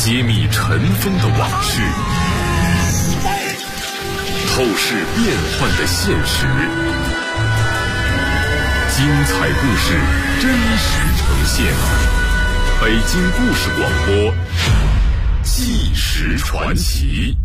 揭秘尘封的往事，透视变幻的现实。精彩故事真实呈现，北京故事广播纪实传奇。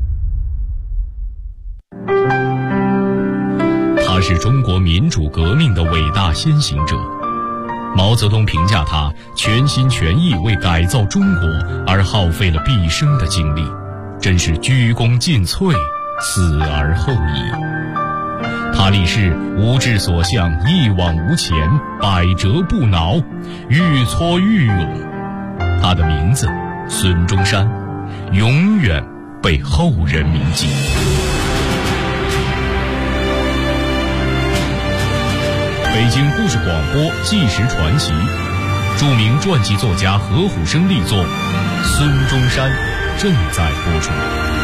他是中国民主革命的伟大先行者。毛泽东评价他全心全意为改造中国而耗费了毕生的精力，真是鞠躬尽瘁，死而后已。他立誓无志所向，一往无前，百折不挠，愈挫愈勇。他的名字孙中山，永远被后人铭记。北京故事广播纪实传奇，著名传记作家何虎生力作《孙中山》正在播出。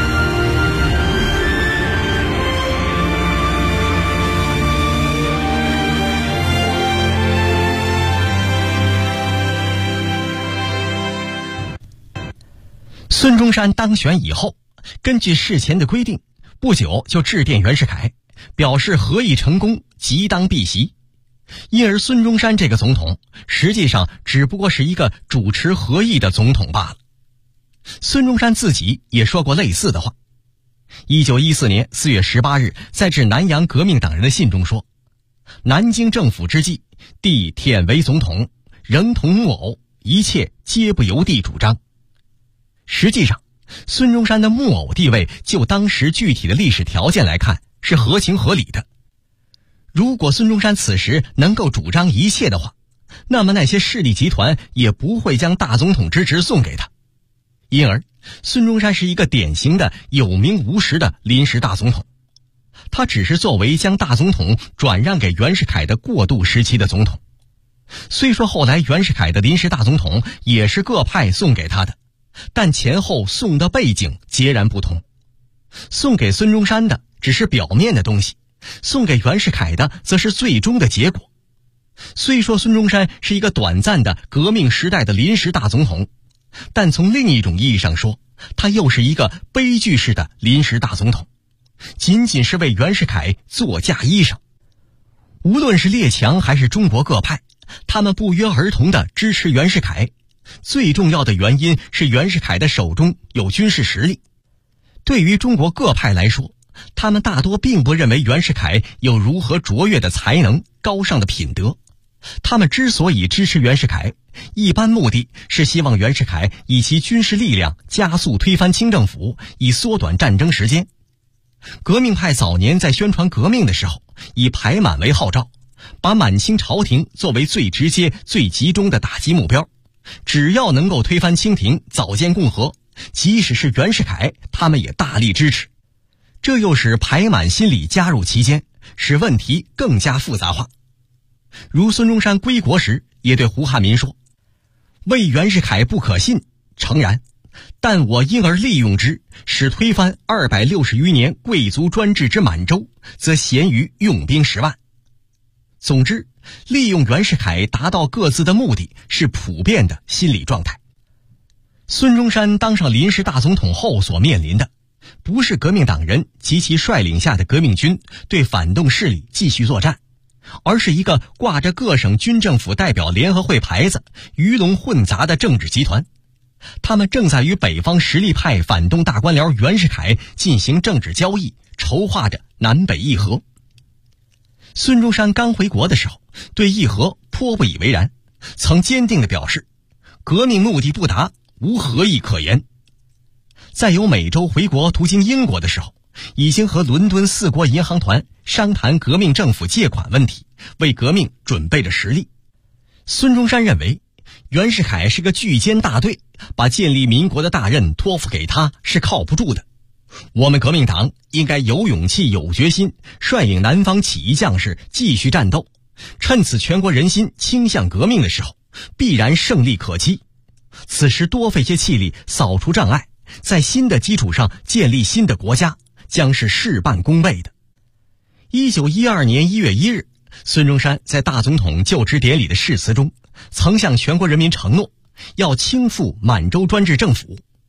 孙中山当选以后，根据事前的规定，不久就致电袁世凯，表示和议成功，即当避席。因而孙中山这个总统实际上只不过是一个主持和议的总统罢了。孙中山自己也说过类似的话。1914年4月18日在致南洋革命党人的信中说，南京政府之际，帝忝为总统，仍同木偶，一切皆不由帝主张。实际上，孙中山的木偶地位就当时具体的历史条件来看是合情合理的。如果孙中山此时能够主张一切的话，那么那些势力集团也不会将大总统之职送给他。因而，孙中山是一个典型的有名无实的临时大总统。他只是作为将大总统转让给袁世凯的过渡时期的总统。虽说后来袁世凯的临时大总统也是各派送给他的，但前后送的背景截然不同。送给孙中山的只是表面的东西，送给袁世凯的则是最终的结果。虽说孙中山是一个短暂的革命时代的临时大总统，但从另一种意义上说，他又是一个悲剧式的临时大总统，仅仅是为袁世凯做嫁衣裳。无论是列强还是中国各派，他们不约而同地支持袁世凯，最重要的原因是袁世凯的手中有军事实力。对于中国各派来说，他们大多并不认为袁世凯有如何卓越的才能、高尚的品德。他们之所以支持袁世凯，一般目的是希望袁世凯以其军事力量加速推翻清政府，以缩短战争时间。革命派早年在宣传革命的时候，以排满为号召，把满清朝廷作为最直接、最集中的打击目标。只要能够推翻清廷，早建共和，即使是袁世凯，他们也大力支持。这又使排满心理加入其间，使问题更加复杂化。如孙中山归国时也对胡汉民说，为袁世凯不可信，诚然，但我因而利用之，使推翻260余年贵族专制之满洲，则咸于用兵10万。总之，利用袁世凯达到各自的目的是普遍的心理状态。孙中山当上临时大总统后所面临的，不是革命党人及其率领下的革命军对反动势力继续作战，而是一个挂着各省军政府代表联合会牌子、鱼龙混杂的政治集团。他们正在与北方实力派反动大官僚袁世凯进行政治交易，筹划着南北议和。孙中山刚回国的时候，对议和颇不以为然，曾坚定地表示，革命目的不达，无和议可言。在由美洲回国途经英国的时候，已经和伦敦4国银行团商谈革命政府借款问题，为革命准备着实力。孙中山认为，袁世凯是个巨奸大队，把建立民国的大任托付给他是靠不住的。我们革命党应该有勇气、有决心，率领南方起义将士继续战斗，趁此全国人心倾向革命的时候，必然胜利可期。此时多费些气力，扫除障碍，在新的基础上建立新的国家，将是事半功倍的。1912年1月1日，孙中山在大总统就职典礼的誓词中，曾向全国人民承诺，要倾覆满洲专制政府。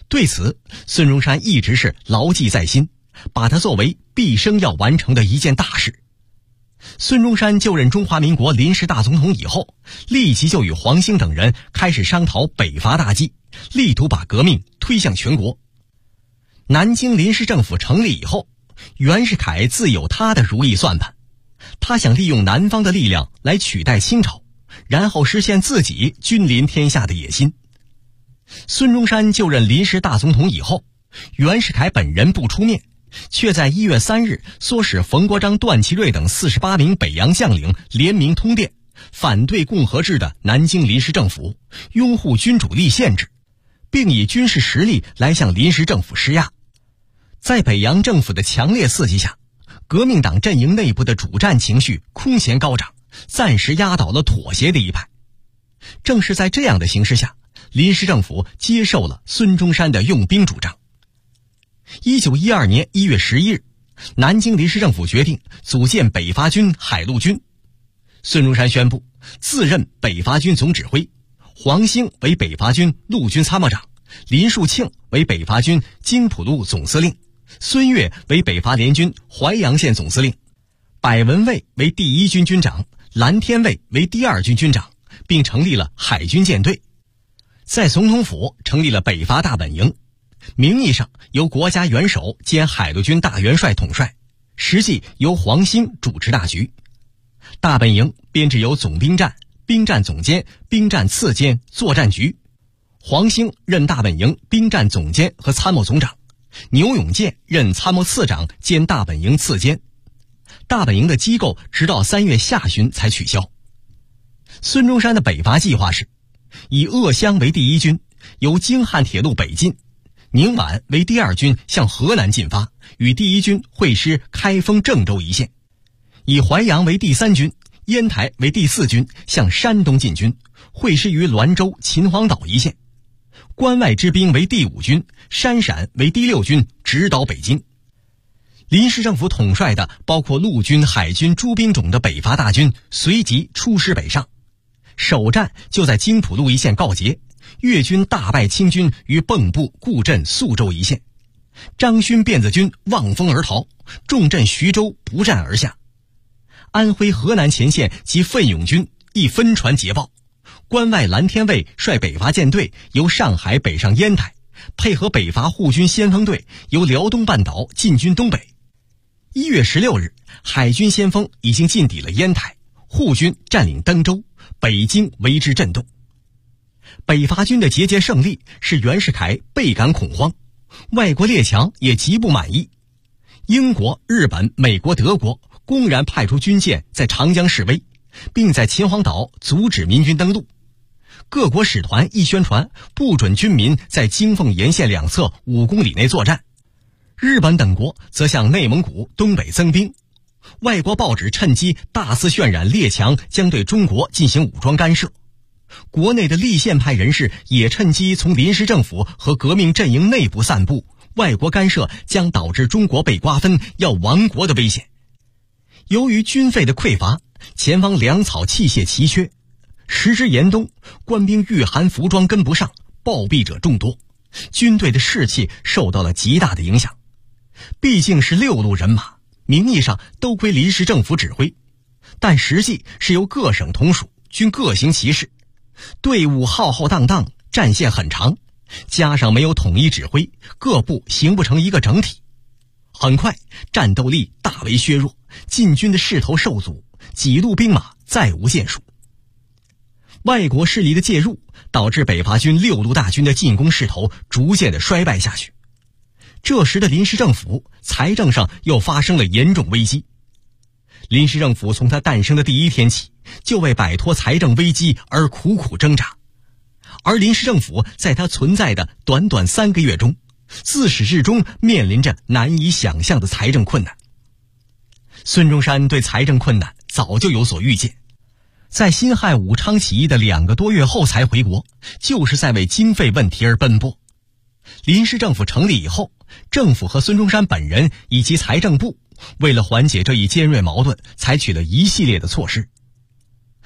对此，孙中山一直是牢记在心，把它作为毕生要完成的一件大事。孙中山就任中华民国临时大总统以后，立即就与黄兴等人开始商讨北伐大计，力图把革命推向全国。南京临时政府成立以后，袁世凯自有他的如意算盘，他想利用南方的力量来取代清朝，然后实现自己君临天下的野心。孙中山就任临时大总统以后，袁世凯本人不出面，却在1月3日唆使冯国璋、段祺瑞等48名北洋将领联名通电，反对共和制的南京临时政府，拥护君主立宪制，并以军事实力来向临时政府施压。在北洋政府的强烈刺激下，革命党阵营内部的主战情绪空前高涨，暂时压倒了妥协的一派。正是在这样的形势下，临时政府接受了孙中山的用兵主张。1912年1月11日，南京临时政府决定组建北伐军海陆军。孙中山宣布自任北伐军总指挥，黄兴为北伐军陆军参谋长，林树庆为北伐军京浦路总司令，孙岳为北伐联军淮阳县总司令，柏文蔚为第1军军长，蓝天卫为第2军军长，并成立了海军舰队。在总统府成立了北伐大本营，名义上由国家元首兼海陆军大元帅统帅，实际由黄兴主持大局。大本营编制由总兵站、兵站总监、兵站次监、作战局。黄兴任大本营兵站总监和参谋总长，牛永健任参谋次长兼大本营次监。大本营的机构直到3月下旬才取消。孙中山的北伐计划是以鄂湘为第1军，由京汉铁路北进，宁皖为第2军向河南进发，与第1军会师开封、郑州一线；以淮阳为第3军，烟台为第4军向山东进军，会师于滦州、秦皇岛一线；关外之兵为第5军，山陕为第6军，直捣北京。临时政府统帅的包括陆军、海军诸兵种的北伐大军随即出师北上，首战就在京浦路一线告捷，粤军大败清军于蚌埠、固镇、宿州一线。张勋辫子军望风而逃，重镇徐州，不战而下。安徽、河南前线及奋勇军亦分传捷报，关外蓝天卫率北伐舰队由上海北上烟台，配合北伐护军先锋队由辽东半岛进军东北。1月16日，海军先锋已经进抵了烟台，护军占领登州，北京为之震动。北伐军的节节胜利使袁世凯倍感恐慌，外国列强也极不满意。英国、日本、美国、德国公然派出军舰在长江示威，并在秦皇岛阻止民军登陆。各国使团亦宣传不准军民在京凤沿线两侧5公里内作战。日本等国则向内蒙古东北增兵。外国报纸趁机大肆渲染列强将对中国进行武装干涉。国内的立宪派人士也趁机从临时政府和革命阵营内部散布外国干涉将导致中国被瓜分要亡国的危险。由于军费的匮乏，前方粮草器械奇缺，时值严冬，官兵御寒服装跟不上，暴毙者众多，军队的士气受到了极大的影响。毕竟是6路人马，名义上都归临时政府指挥，但实际是由各省同属，均各行其事，队伍浩浩荡荡，战线很长，加上没有统一指挥，各部形不成一个整体。很快战斗力大为削弱，进军的势头受阻，几路兵马再无建树。外国势力的介入导致北伐军6路大军的进攻势头逐渐的衰败下去。这时的临时政府财政上又发生了严重危机。临时政府从它诞生的第1天起，就为摆脱财政危机而苦苦挣扎。而临时政府在它存在的短短3个月中，自始至终面临着难以想象的财政困难。孙中山对财政困难早就有所预见，在辛亥武昌起义的2个多月后才回国，就是在为经费问题而奔波。临时政府成立以后，政府和孙中山本人以及财政部为了缓解这一尖锐矛盾，采取了一系列的措施。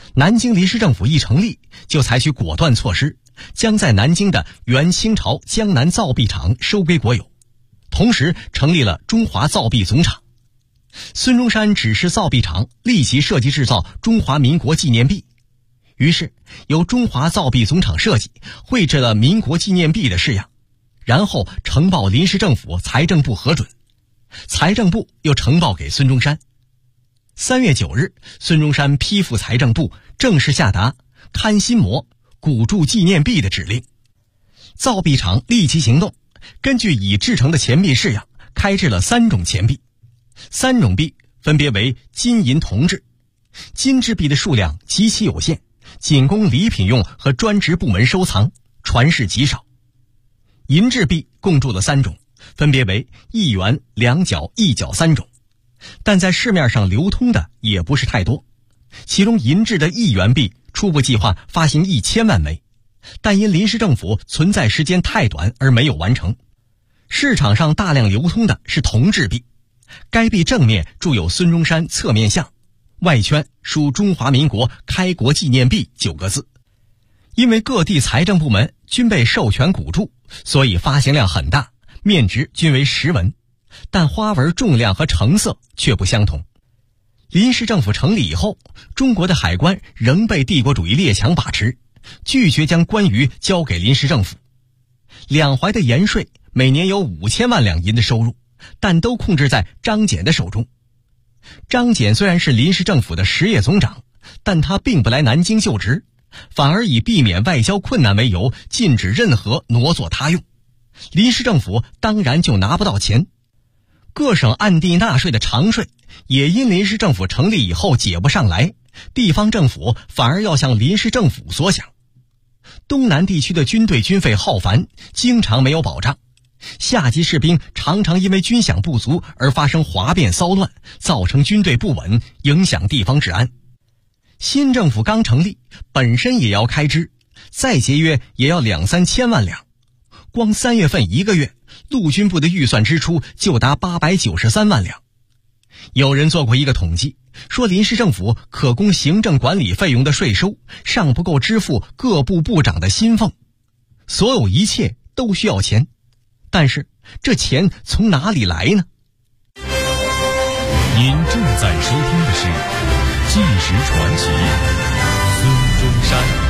南京临时政府一成立，就采取果断措施，将在南京的原清朝江南造币厂收归国有，同时成立了中华造币总厂。孙中山指示造币厂立即设计制造中华民国纪念币，于是由中华造币总厂设计绘制了民国纪念币的式样，然后呈报临时政府财政部核准，财政部又呈报给孙中山。3月9日，孙中山批复财政部正式下达刊新模、鼓铸纪念币的指令。造币厂立即行动，根据已制成的钱币式样，开制了3种钱币。3种币分别为金银铜制，金制币的数量极其有限，仅供礼品用和专职部门收藏，传世极少。银制币共铸了3种，分别为1元、2角、1角3种，但在市面上流通的也不是太多。其中银制的1元币初步计划发行1000万枚，但因临时政府存在时间太短而没有完成。市场上大量流通的是铜制币，该币正面铸有孙中山侧面像，外圈书中华民国开国纪念币9个字。因为各地财政部门均被授权鼓铸，所以发行量很大，面值均为10文，但花纹重量和成色却不相同。临时政府成立以后，中国的海关仍被帝国主义列强把持，拒绝将关于交给临时政府。两淮的盐税每年有5000万两银的收入，但都控制在张謇的手中。张謇虽然是临时政府的实业总长，但他并不来南京就职，反而以避免外交困难为由，禁止任何挪作他用。临时政府当然就拿不到钱。各省暗地纳税的常税也因临时政府成立以后解不上来，地方政府反而要向临时政府索饷。东南地区的军队军费浩繁，经常没有保障，下级士兵常常因为军饷不足而发生哗变骚乱，造成军队不稳，影响地方治安。新政府刚成立，本身也要开支，再节约也要2-3千万两。光3月份1个月，陆军部的预算支出就达893万两。有人做过一个统计，说临时政府可供行政管理费用的税收尚不够支付各部部长的薪俸。所有一切都需要钱，但是这钱从哪里来呢？ 您正在收听的是《纪实传奇》，孙中山。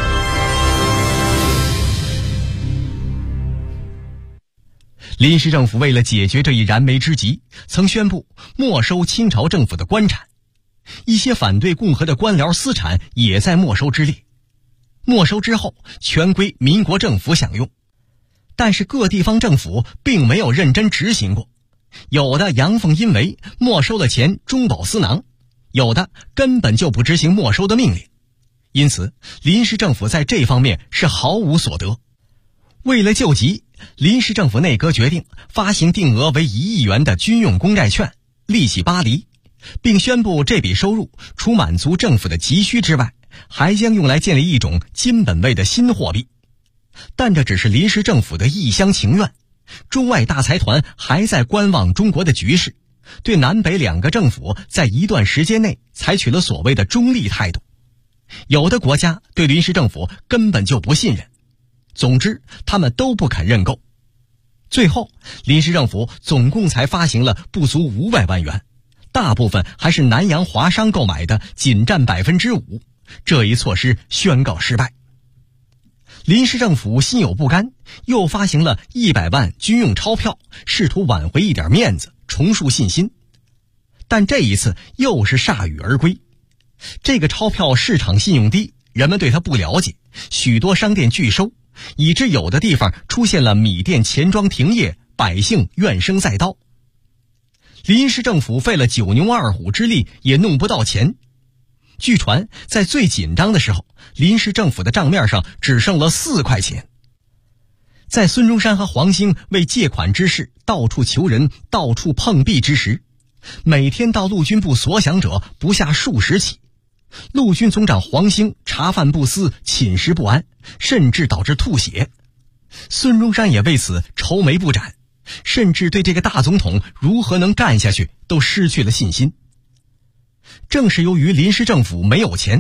临时政府为了解决这一燃眉之急，曾宣布没收清朝政府的官产，一些反对共和的官僚私产也在没收之列。没收之后，全归民国政府享用，但是各地方政府并没有认真执行过，有的阳奉阴违，没收了钱中饱私囊，有的根本就不执行没收的命令，因此临时政府在这方面是毫无所得。为了救急，临时政府内阁决定发行定额为1亿元的军用公债券，利息8厘，并宣布这笔收入除满足政府的急需之外，还将用来建立一种金本位的新货币。但这只是临时政府的一厢情愿，中外大财团还在观望中国的局势，对南北2个政府在一段时间内采取了所谓的中立态度。有的国家对临时政府根本就不信任，总之他们都不肯认购。最后临时政府总共才发行了不足500万元，大部分还是南洋华商购买的，仅占 5%， 这一措施宣告失败。临时政府心有不甘，又发行了100万军用钞票，试图挽回一点面子，重树信心。但这一次又是铩羽而归。这个钞票市场信用低，人们对它不了解，许多商店拒收，以致有的地方出现了米店钱庄停业，百姓怨声载道。临时政府费了9牛2虎之力也弄不到钱。据传在最紧张的时候，临时政府的账面上只剩了4块钱。在孙中山和黄兴为借款之事到处求人，到处碰壁之时，每天到陆军部索饷者不下数十起。陆军总长黄兴茶饭不思，寝食不安，甚至导致吐血。孙中山也为此愁眉不展，甚至对这个大总统如何能干下去都失去了信心。正是由于临时政府没有钱，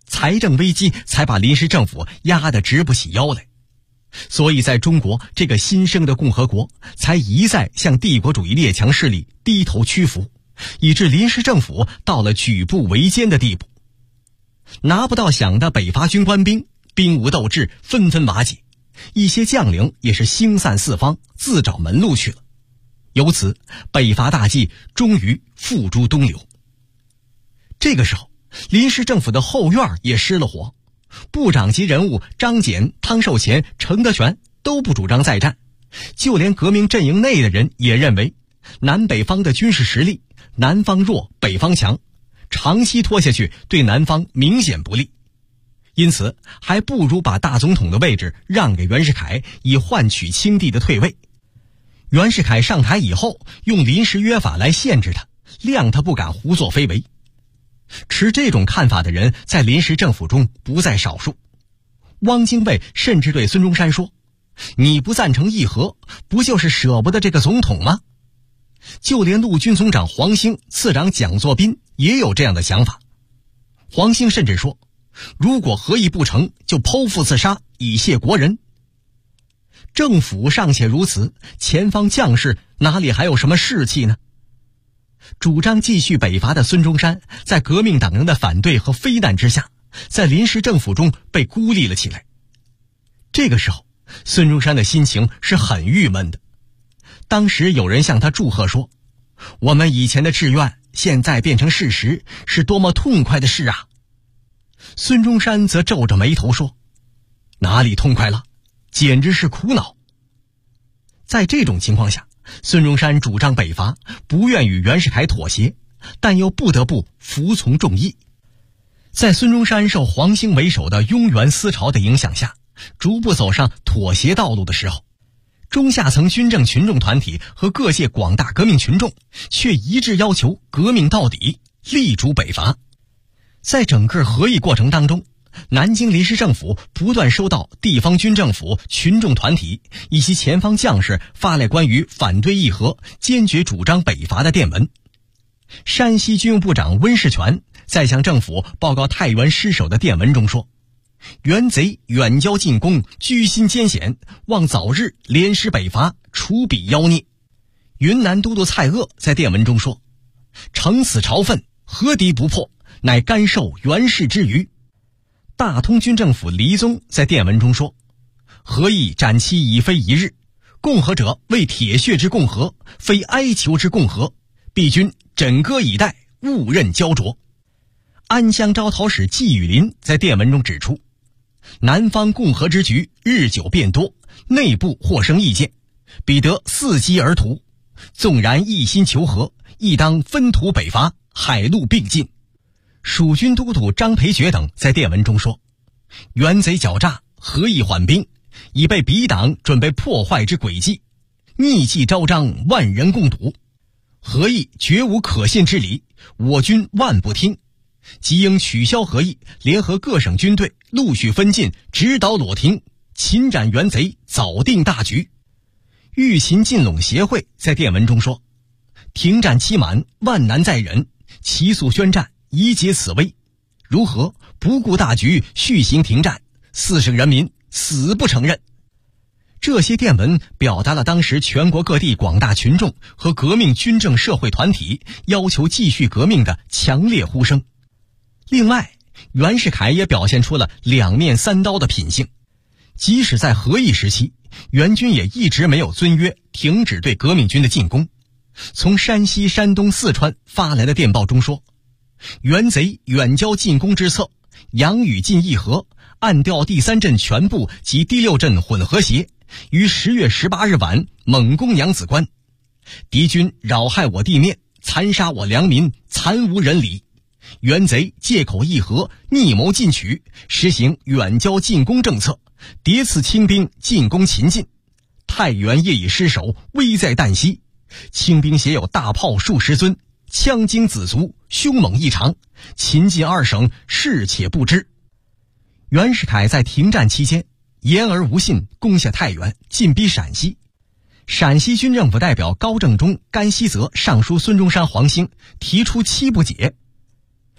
财政危机才把临时政府压得直不起腰来。所以在中国这个新生的共和国，才一再向帝国主义列强势力低头屈服，以致临时政府到了举步维艰的地步。拿不到饷的北伐军官兵，兵无斗志，纷纷瓦解，一些将领也是星散四方，自找门路去了。由此，北伐大计终于付诸东流。这个时候，临时政府的后院也失了火，部长级人物张謇、汤寿乾、程德全都不主张再战，就连革命阵营内的人也认为，南北方的军事实力，南方弱，北方强，长期拖下去对南方明显不利，因此还不如把大总统的位置让给袁世凯，以换取清帝的退位。袁世凯上台以后，用临时约法来限制他，谅他不敢胡作非为。持这种看法的人在临时政府中不在少数。汪精卫甚至对孙中山说，你不赞成议和，不就是舍不得这个总统吗？就连陆军总长黄兴、次长蒋作斌也有这样的想法。黄兴甚至说，如果和议不成，就剖腹自杀，以谢国人。政府尚且如此，前方将士哪里还有什么士气呢？主张继续北伐的孙中山，在革命党人的反对和非难之下，在临时政府中被孤立了起来。这个时候，孙中山的心情是很郁闷的。当时有人向他祝贺说，我们以前的志愿现在变成事实，是多么痛快的事啊！孙中山则皱着眉头说，哪里痛快了，简直是苦恼。在这种情况下，孙中山主张北伐，不愿与袁世凯妥协，但又不得不服从众议。在孙中山受黄兴为首的拥袁思潮的影响下，逐步走上妥协道路的时候，中下层军政群众团体和各界广大革命群众却一致要求革命到底，力主北伐。在整个和议过程当中，南京临时政府不断收到地方军政府、群众团体以及前方将士发来关于反对议和、坚决主张北伐的电文。山西军务部长温士全在向政府报告太原失守的电文中说，袁贼远交近攻，居心艰险，望早日联师北伐，除彼妖孽。云南都督蔡锷在电文中说，乘此朝愤，何敌不破，乃甘受袁氏之余。大通军政府黎宗在电文中说，和议展期已非一日，共和者为铁血之共和，非哀求之共和，必君枕戈以待，勿任焦灼。安乡招讨使季雨林在电文中指出，南方共和之局日久变多，内部或生意见，彼得伺机而图，纵然一心求和，亦当分途北伐，海陆并进。蜀军都督张培爵等在电文中说，袁贼狡诈，何以缓兵，已被彼党准备破坏之诡计，逆计昭彰，万人共睹，和议绝无可信之理，我军万不听，即应取消和议，联合各省军队，陆续分进，直捣裸亭，擒斩袁贼，早定大局。豫秦晋陇协会在电文中说，停战期满，万难再忍，齐速宣战，以解此危，如何不顾大局，续行停战，四省人民死不承认。这些电文表达了当时全国各地广大群众和革命军政社会团体要求继续革命的强烈呼声。另外，袁世凯也表现出了两面三刀的品性，即使在和议时期，袁军也一直没有遵约停止对革命军的进攻。从山西、山东、四川发来的电报中说，袁贼远交进攻之策，杨宇进议和，暗调第3镇全部及第6镇混合协，于10月18日晚猛攻扬子关。敌军扰害我地面，残杀我良民，惨无人理。袁贼借口议和，逆谋进取，实行远交近攻政策，迭次清兵进攻秦晋。太原业已失守，危在旦夕。清兵携有大炮数十尊，枪精子足，凶猛异常，秦晋2省视且不知。袁世凯在停战期间言而无信，攻下太原，进逼陕西。陕西军政府代表高正中、甘熙泽上书孙中山、黄兴，提出7不解。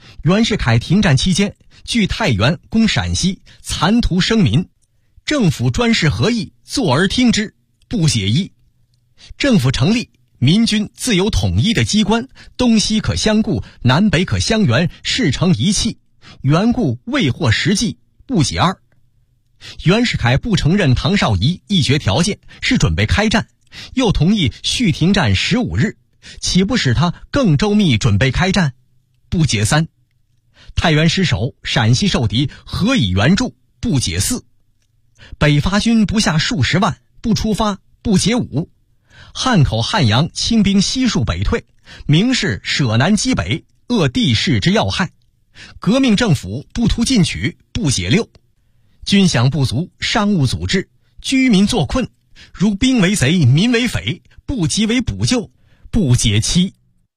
袁世凯停战期间，据太原攻陕西，残图生民，政府专事何意，坐而听之，不解疑。政府成立，民军自有统一的机关，东西可相顾，南北可相援，事成一气，缘故未获实际，不解二。袁世凯不承认唐绍仪议决条件，是准备开战，又同意续停战15日，岂不使他更周密准备开战？不解三。太原失守，陕西受敌，何以援助？不解四。北伐军不下数十万，不出发，不解五。汉口、汉阳清兵悉数北退，明示舍南击北，扼地势之要害。革命政府不图进取，不解六。军饷不足，商务阻滞，居民作困，如兵为贼，民为匪，不及为补救，不解七。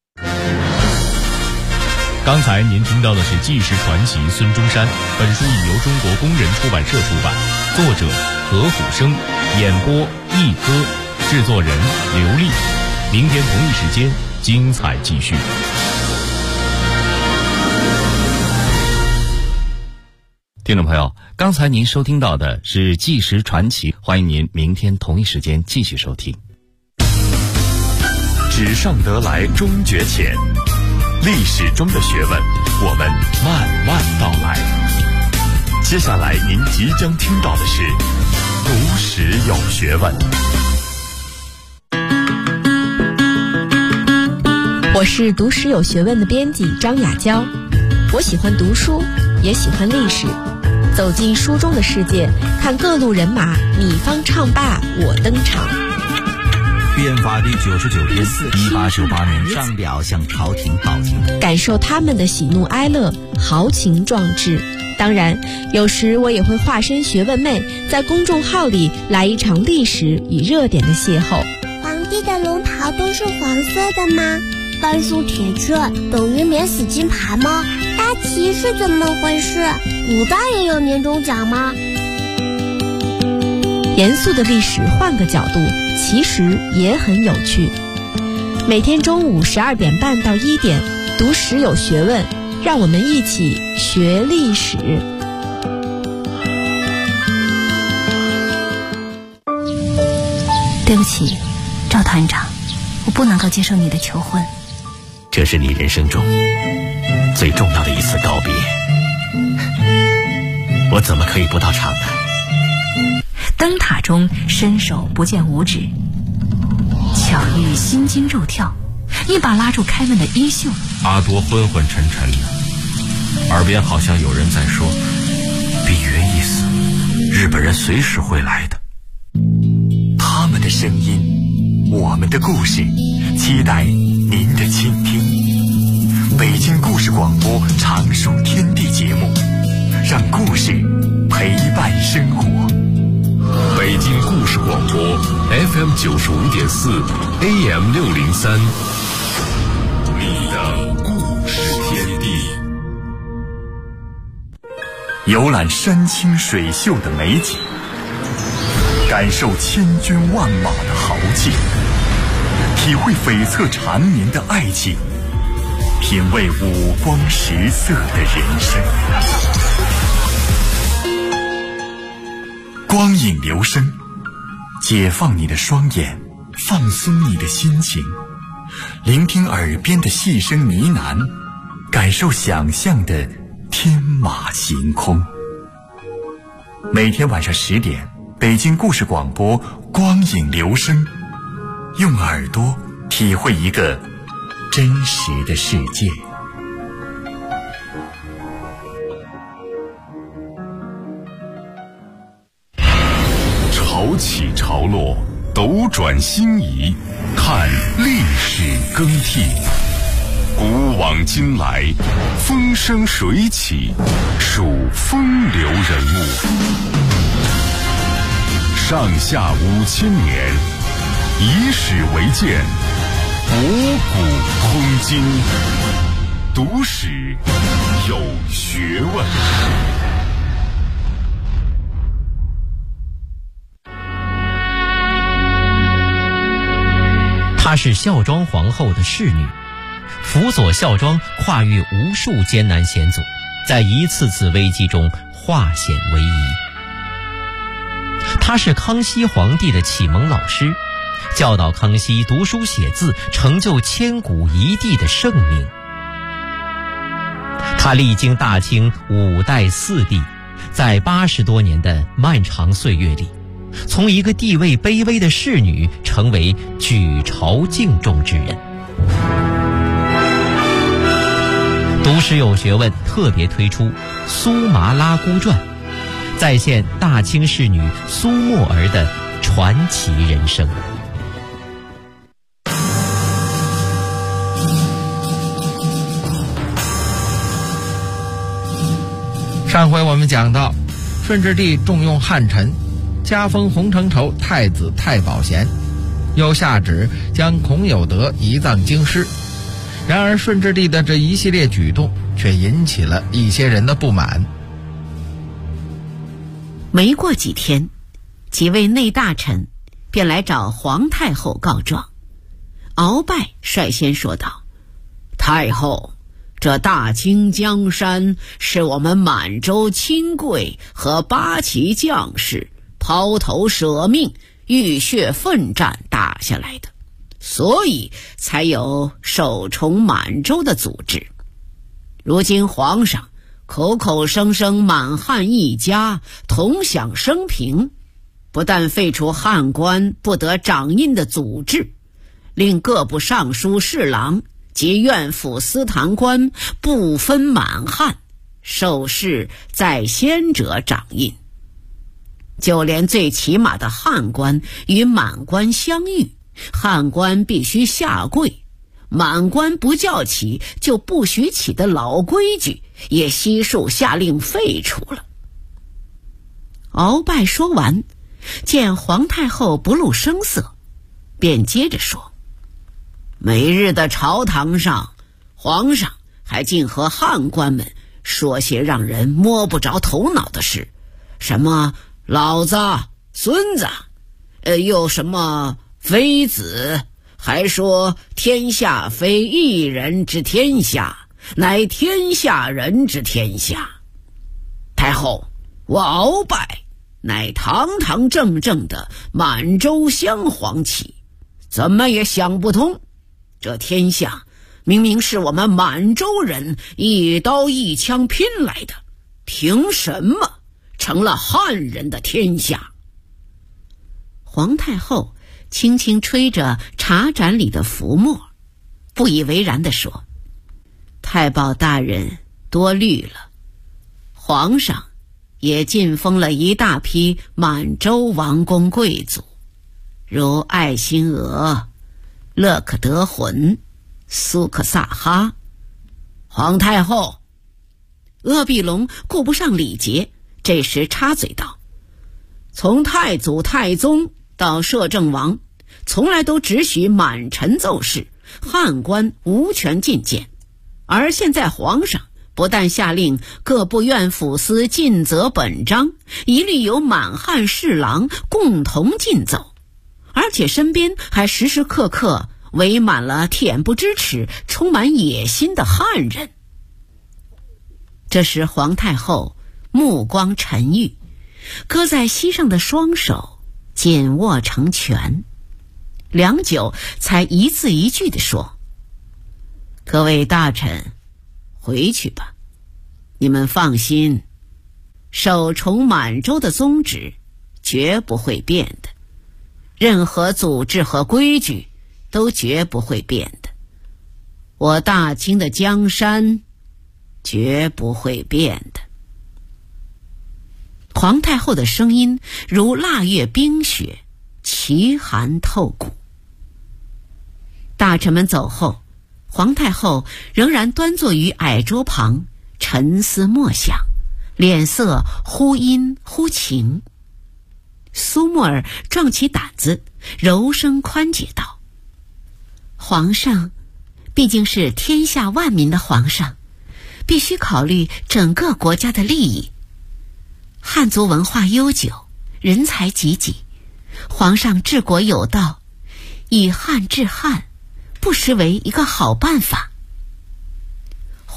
刚才您听到的是纪实传奇孙中山，本书已由中国工人出版社出版，作者何虎生，演播一歌，制作人刘丽。明天同一时间精彩继续。 听众朋友，刚才您收听到的是纪实传奇，欢迎您明天同一时间继续收听。 纸上得来终觉浅，历史中的学问，我们慢慢道来。接下来您即将听到的是读史有学问。 我是读史有学问的编辑张雅娇，我喜欢读书，也喜欢历史。走进书中的世界，看各路人马，你方唱罢我登场。 变法第99天，1898年上表向朝廷报警， 感受他们的喜怒哀乐，豪情壮志。当然，有时我也会化身学问妹，在公众号里来一场历史与热点的邂逅。 皇帝的龙袍都是黄色的吗？半素铁券等于免死金牌吗？大旗是怎么回事？古代也有年终奖吗？ 严肃的历史换个角度，其实也很有趣。每天中午12点半到1点，读史有学问，让我们一起学历史。 对不起，赵团长，我不能够接受你的求婚。 这是你人生中最重要的一次告别，我怎么可以不到场呢？ 灯塔中伸手不见五指，巧遇心惊肉跳，一把拉住开门的衣袖。 阿多昏昏沉沉的，耳边好像有人在说：比约一死，日本人随时会来的。 他们的声音，我们的故事，期待您的倾听。北京故事广播常书天地节目，让故事陪伴生活。 北京故事广播 FM 95.4 AM 603，你的故事天地。 游览山清水秀的美景，感受千军万马的豪气，体会悱恻缠绵的爱情，品味五光十色的人生。光影流声，解放你的双眼，放松你的心情，聆听耳边的细声呢喃，感受想象的天马行空。每天晚上10点，北京故事广播光影流声，用耳朵体会一个真实的世界。 潮起潮落，斗转星移，看历史更替。古往今来，风生水起，数风流人物。上下5000年，以史为鉴，博古通今。读史有学问。 她是孝庄皇后的侍女， 辅佐孝庄跨越无数艰难险阻，在一次次危机中化险为夷。他是康熙皇帝的启蒙老师，教导康熙读书写字，成就千古一帝的盛名。他历经大清5代4帝，在80多年的漫长岁月里，从一个地位卑微的侍女成为举朝敬重之人。读史有学问特别推出《苏麻拉姑传》，再现大清侍女苏沫儿的传奇人生。 上回我们讲到，顺治帝重用汉臣，加封洪承畴太子太保衔，又下旨将孔有德移葬京师。然而顺治帝的这一系列举动却引起了一些人的不满。 没过几天，几位内大臣便来找皇太后告状。鳌拜率先说道：太后，这大清江山是我们满洲亲贵和八旗将士抛头舍命、浴血奋战打下来的，所以才有首崇满洲的组织。如今皇上口口声声满汉一家，同享升平，不但废除汉官不得掌印的组织，令各部尚书侍郎及院府司坛官不分满汉，受事在先者掌印。就连最起码的汉官与满官相遇，汉官必须下跪，满官不叫起就不许起的老规矩也悉数下令废除了。鳌拜说完，见皇太后不露声色，便接着说：每日的朝堂上，皇上还竟和汉官们说些让人摸不着头脑的事，什么老子、孙子，又什么妃子，还说天下非一人之天下，乃天下人之天下。太后，我鳌拜乃堂堂正正的满洲镶黄旗，怎么也想不通，这天下明明是我们满洲人一刀一枪拼来的，凭什么成了汉人的天下？皇太后轻轻吹着茶盏里的浮沫，不以为然地说：太保大人多虑了，皇上也晋封了一大批满洲王公贵族，如爱新额、勒可德浑、苏克萨哈。皇太后，鄂必龙顾不上礼节，这时插嘴道：从太祖太宗到摄政王，从来都只许满臣奏事，汉官无权进谏。而现在皇上不但下令各部院府司尽责本章，一律由满汉侍郎共同进奏，而且身边还时时刻刻围满了恬不知耻、充满野心的汉人。这时皇太后目光沉郁，搁在膝上的双手紧握成拳，良久才一字一句地说：各位大臣，回去吧，你们放心，首崇满洲的宗旨绝不会变的，任何组织和规矩都绝不会变的，我大清的江山绝不会变的。皇太后的声音如腊月冰雪，奇寒透骨。大臣们走后，皇太后仍然端坐于矮桌旁，沉思默想，脸色忽阴忽晴。苏沫儿壮起胆子，柔声宽解道：皇上毕竟是天下万民的皇上，必须考虑整个国家的利益。汉族文化悠久，人才济济，皇上治国有道，以汉治汉不失为一个好办法。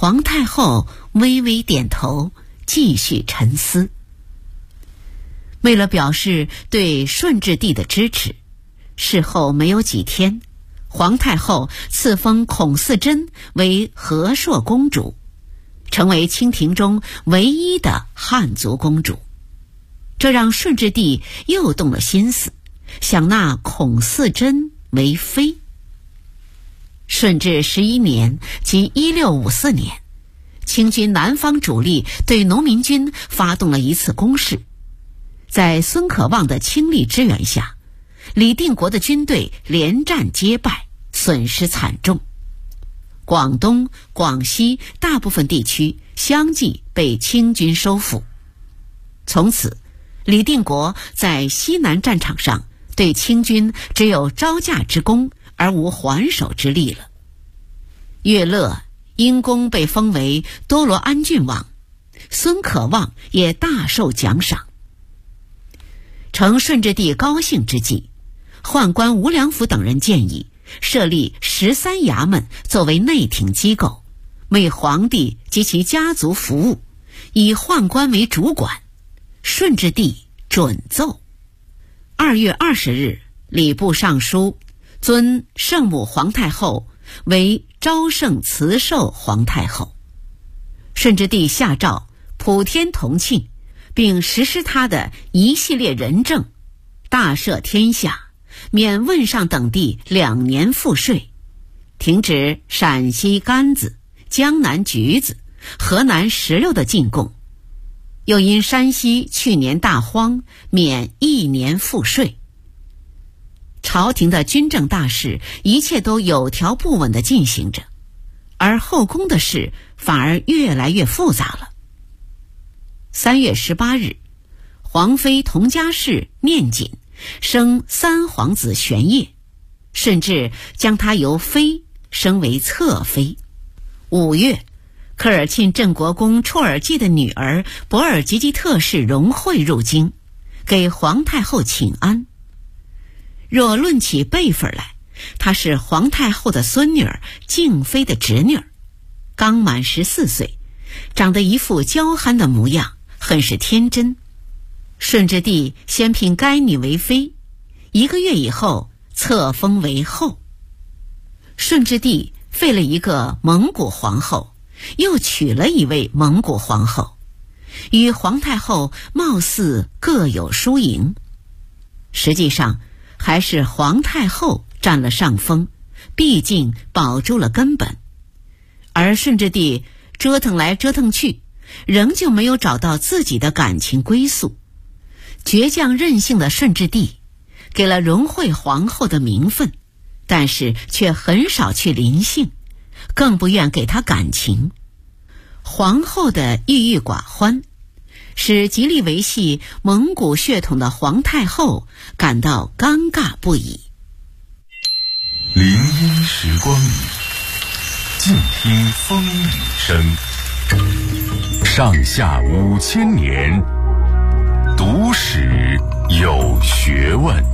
皇太后微微点头，继续沉思。为了表示对顺治帝的支持，事后没有几天，皇太后赐封孔四珍为和硕公主，成为清廷中唯一的汉族公主。这让顺治帝又动了心思，想纳孔四珍为妃。顺治11年，即1654年，清军南方主力对农民军发动了一次攻势，在孙可望的倾力支援下，李定国的军队连战皆败，损失惨重。广东、广西大部分地区相继被清军收复。从此，李定国在西南战场上对清军只有招架之功，而无还手之力了。岳乐因功被封为多罗安郡王，孙可望也大受奖赏。乘顺治帝高兴之际，宦官吴良辅等人建议设立13衙门作为内廷机构，为皇帝及其家族服务，以宦官为主管。顺治帝准奏。2月20日，礼部尚书尊圣母皇太后为昭圣慈寿皇太后。顺治帝下诏普天同庆，并实施他的一系列仁政，大赦天下，免汶上等地2年赋税，停止陕西柑子、江南橘子、河南石榴的进贡，又因山西去年大荒，免1年赋税。朝廷的军政大事一切都有条不紊地进行着，而后宫的事反而越来越复杂了。3月18日，皇妃佟佳氏念锦生3皇子玄烨，甚至将他由妃升为侧妃。5月，科尔沁镇国公绰尔济的女儿博尔济吉特氏荣惠入京，给皇太后请安。若论起辈分来，她是皇太后的孙女儿敬妃的侄女儿，刚满14岁，长得一副娇憨的模样，很是天真。顺治帝先聘该女为妃，1个月以后册封为后。顺治帝废了一个蒙古皇后，又娶了一位蒙古皇后，与皇太后貌似各有输赢。实际上还是皇太后占了上风，毕竟保住了根本。而顺治帝折腾来折腾去，仍旧没有找到自己的感情归宿。倔强任性的顺治帝给了荣惠皇后的名分，但是却很少去临幸，更不愿给她感情。皇后的郁郁寡欢，使极力维系蒙古血统的皇太后感到尴尬不已。 林荫时光里，静听风雨声。上下5000年，读史有学问。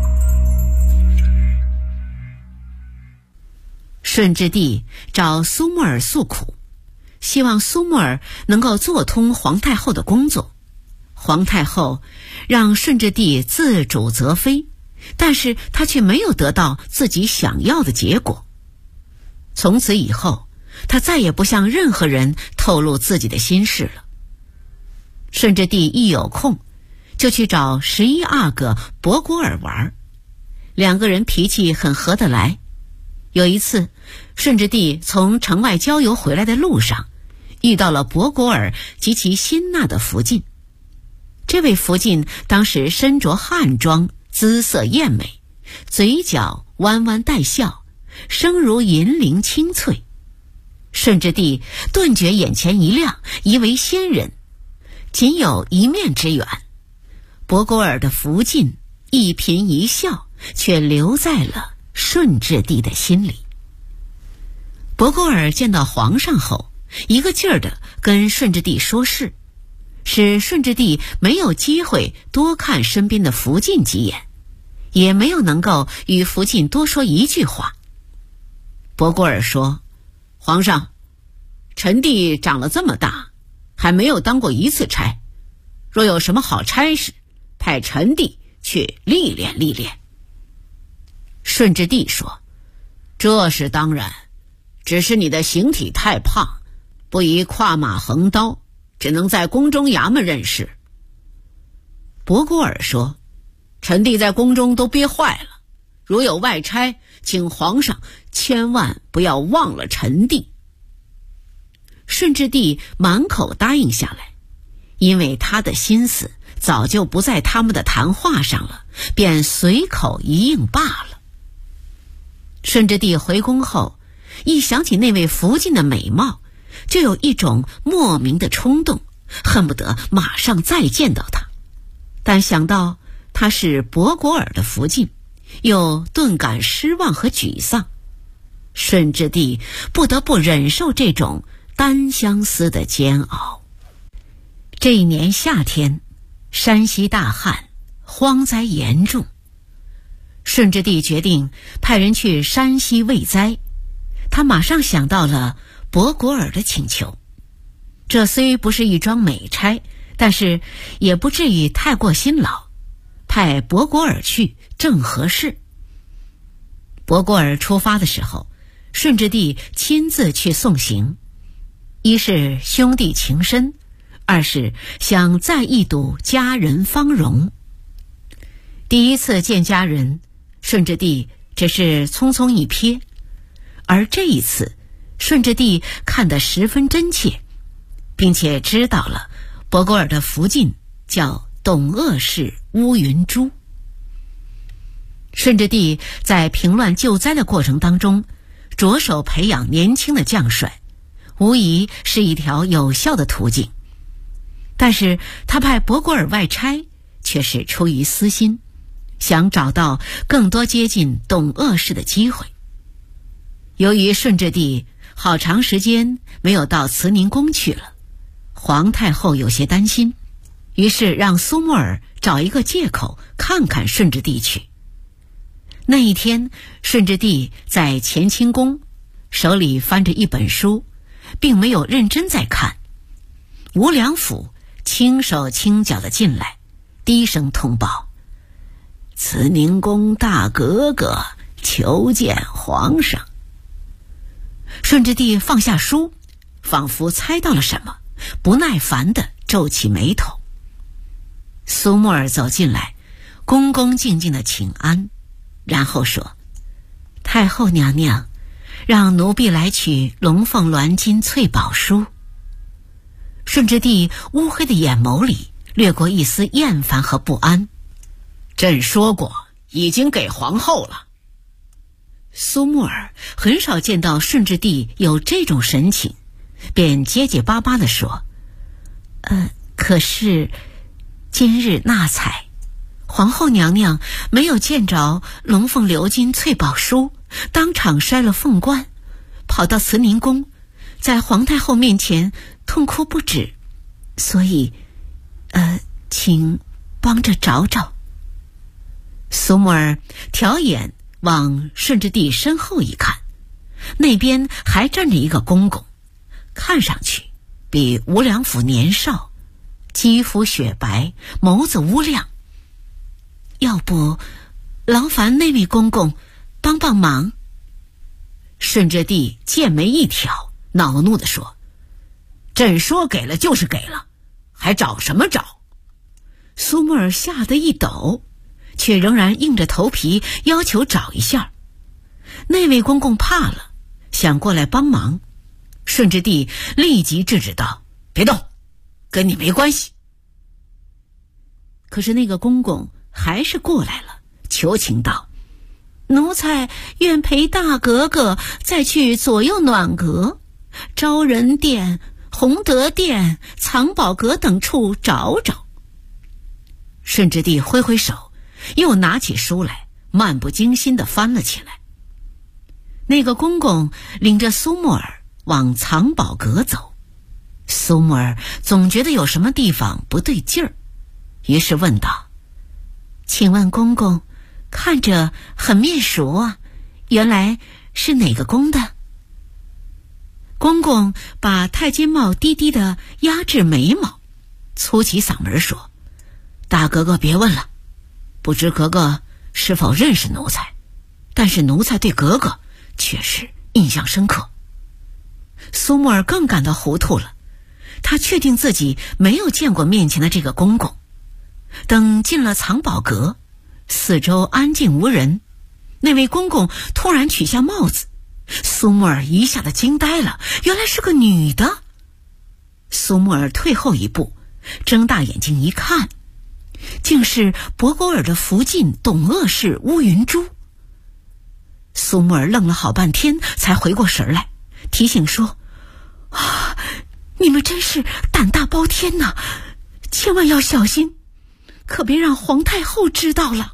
顺治帝找苏木尔诉苦，希望苏木尔能够做通皇太后的工作。皇太后让顺治帝自主择妃，但是他却没有得到自己想要的结果。从此以后，他再也不向任何人透露自己的心事了。顺治帝一有空就去找11阿哥博果尔玩，2个人脾气很合得来。有一次，顺治帝从城外郊游回来的路上，遇到了博果尔及其新纳的福晋。这位福晋当时身着汉装，姿色艳美，嘴角弯弯带笑，声如银铃清脆。顺治帝顿觉眼前一亮，疑为仙人。仅有1面之缘，博果尔的福晋一颦一笑却留在了顺治帝的心里。博果尔见到皇上后，一个劲儿地跟顺治帝说事，使顺治帝没有机会多看身边的福晋几眼，也没有能够与福晋多说一句话。博果尔说：“皇上， 臣弟长了这么大，还没有当过一次差，若有什么好差事，派臣弟去历练历练。顺治帝说：这是当然，只是你的形体太胖，不宜跨马横刀，只能在宫中衙门任事。博古尔说：臣弟在宫中都憋坏了，如有外差，请皇上千万不要忘了臣弟。顺治帝满口答应下来，因为他的心思早就不在他们的谈话上了，便随口一应罢了。顺治帝回宫后，一想起那位福晋的美貌，就有一种莫名的冲动，恨不得马上再见到他。但想到他是博古尔的福晋，又顿感失望和沮丧。顺治帝不得不忍受这种单相思的煎熬。这一年夏天，山西大旱，荒灾严重。顺治帝决定派人去山西慰灾，他马上想到了博古尔的请求。这虽不是一桩美差，但是也不至于太过辛劳，派博古尔去正合适。博古尔出发的时候，顺治帝亲自去送行，一是兄弟情深，二是想再一睹家人芳容。第一次见家人，顺治帝只是匆匆一瞥，而这一次顺治帝看得十分真切，并且知道了博古尔的福晋叫董鄂氏乌云珠。顺治帝在平乱救灾的过程当中，着手培养年轻的将帅，无疑是一条有效的途径。但是他派博古尔外差，却是出于私心，想找到更多接近董鄂氏的机会。由于顺治帝好长时间没有到慈宁宫去了，皇太后有些担心，于是让苏沫尔找一个借口看看顺治帝去。那一天，顺治帝在乾清宫，手里翻着一本书，并没有认真在看。吴良辅轻手轻脚地进来，低声通报：慈宁宫大格格求见皇上。顺治帝放下书，仿佛猜到了什么，不耐烦地皱起眉头。苏沫尔走进来，恭恭敬敬地请安，然后说：太后娘娘，让奴婢来取龙凤鸾金翠宝书。顺治帝乌黑的眼眸里掠过一丝厌烦和不安。朕说过，已经给皇后了。苏沫尔很少见到顺治帝有这种神情，便结结巴巴地说：可是今日纳采，皇后娘娘没有见着龙凤鎏金翠宝书，当场摔了凤冠，跑到慈宁宫，在皇太后面前痛哭不止，所以请帮着找找。苏沫尔挑眼往顺治帝身后一看，那边还站着一个公公，看上去比吴良辅年少，肌肤雪白，眸子乌亮。要不劳烦那位公公帮帮忙。顺治帝剑眉一挑，恼怒地说：朕说给了就是给了，还找什么找？苏沫尔吓得一抖，却仍然硬着头皮要求找一下。那位公公怕了，想过来帮忙，顺治帝立即制止道：别动，跟你没关系。可是那个公公还是过来了，求情道：奴才愿陪大格格再去左右暖阁、昭仁殿、弘德殿、藏宝阁等处找找。顺治帝挥挥手，又拿起书来，漫不经心地翻了起来。那个公公领着苏沫尔往藏宝阁走，苏沫尔总觉得有什么地方不对劲儿，于是问道：请问公公，看着很面熟啊，原来是哪个宫的？ 公公把太监帽低低的压至眉毛，粗起嗓门说：“大格格别问了，不知格格是否认识奴才，但是奴才对格格确实印象深刻。”苏沫儿更感到糊涂了，他确定自己没有见过面前的这个公公。等进了藏宝阁，四周安静无人，那位公公突然取下帽子，苏沫儿一下子惊呆了，原来是个女的。苏沫儿退后一步，睁大眼睛一看，竟是博果尔的福晋董鄂氏乌云珠。苏沫儿愣了好半天才回过神来，提醒说：“你们真是胆大包天呐，千万要小心，可别让皇太后知道了。”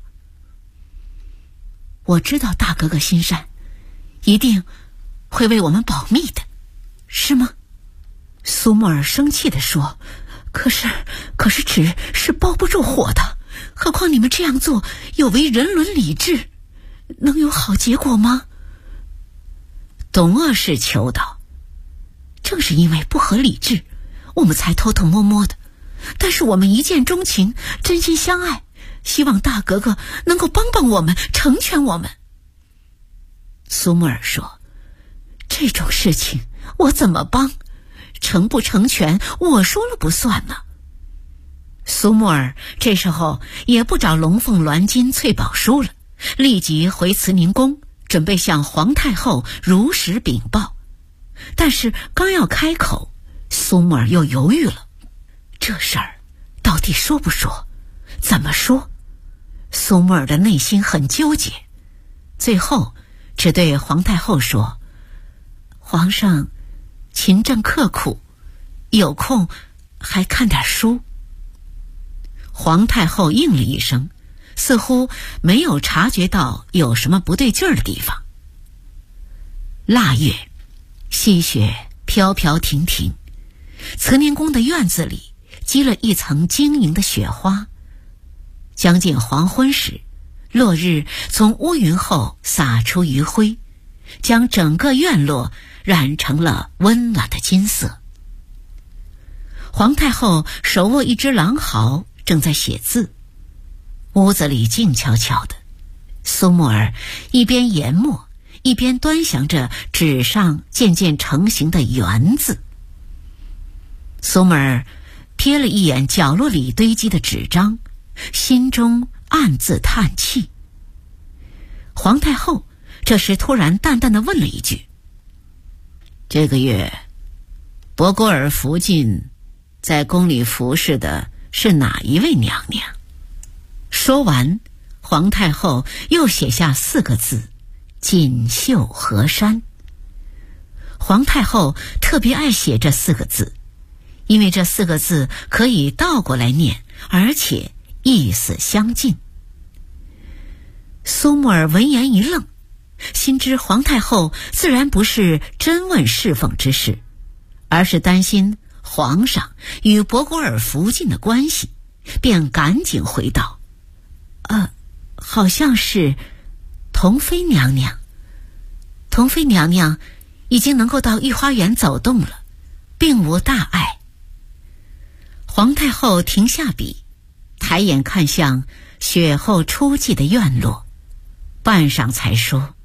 我知道大格格心善，一定会为我们保密的，是吗？苏沫儿生气地说：“可是纸是包不住火的，何况你们这样做有违人伦礼制，能有好结果吗？”董鄂氏求道：“正是因为不合理制，我们才偷偷摸摸的，但是我们一见钟情，真心相爱，希望大格格能够帮帮我们，成全我们。”苏沫儿说：“这种事情我怎么帮？成不成全我说了不算呢。”苏沫儿这时候也不找龙凤鸾金翠宝书了，立即回慈宁宫，准备向皇太后如实禀报。但是刚要开口，苏沫儿又犹豫了，这事儿到底说不说，怎么说？苏沫儿的内心很纠结，最后只对皇太后说：“皇上勤政刻苦，有空还看点书。”皇太后应了一声，似乎没有察觉到有什么不对劲儿的地方。腊月，细雪飘飘停停，慈宁宫的院子里积了一层晶莹的雪花。将近黄昏时，落日从乌云后洒出余晖，将整个院落染成了温暖的金色。皇太后手握一只狼毫，正在写字。屋子里静悄悄的，苏沫儿一边研墨，一边端详着纸上渐渐成型的圆字。苏沫儿瞥了一眼角落里堆积的纸张，心中暗自叹气。皇太后这时突然淡淡地问了一句：“这个月博果尔福晋在宫里服侍的是哪一位娘娘？”说完，皇太后又写下4个字：“锦绣河山。”皇太后特别爱写这4个字，因为这4个字可以倒过来念，而且意思相近。苏沫儿闻言一愣，心知皇太后自然不是真问侍奉之事，而是担心皇上与博果尔福晋的关系，便赶紧回道：“好像是童妃娘娘。童妃娘娘已经能够到御花园走动了，并无大碍。”皇太后停下笔，抬眼看向雪后初霁的院落，半晌才说：“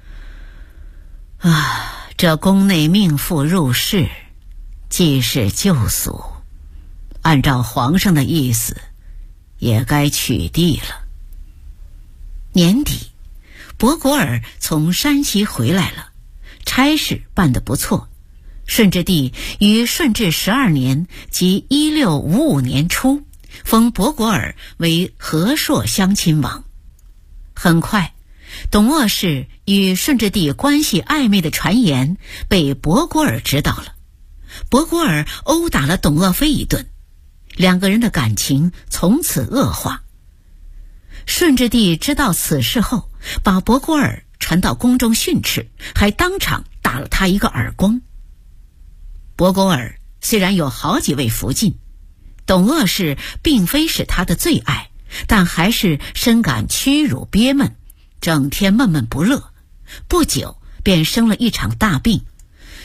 这宫内命妇入室，既是旧俗，按照皇上的意思，也该取缔了。”年底，博果尔从山西回来了，差事办得不错。顺治帝于顺治12年即1655年初，封博果尔为和硕乡亲王。很快，董鄂氏与顺治帝关系暧昧的传言被博果尔知道了。博果尔殴打了董鄂妃一顿，2个人的感情从此恶化。顺治帝知道此事后，把博果尔传到宫中训斥，还当场打了他一个耳光。博果尔虽然有好几位福晋，董鄂氏并非是他的最爱，但还是深感屈辱憋闷，整天闷闷不乐。不久便生了一场大病，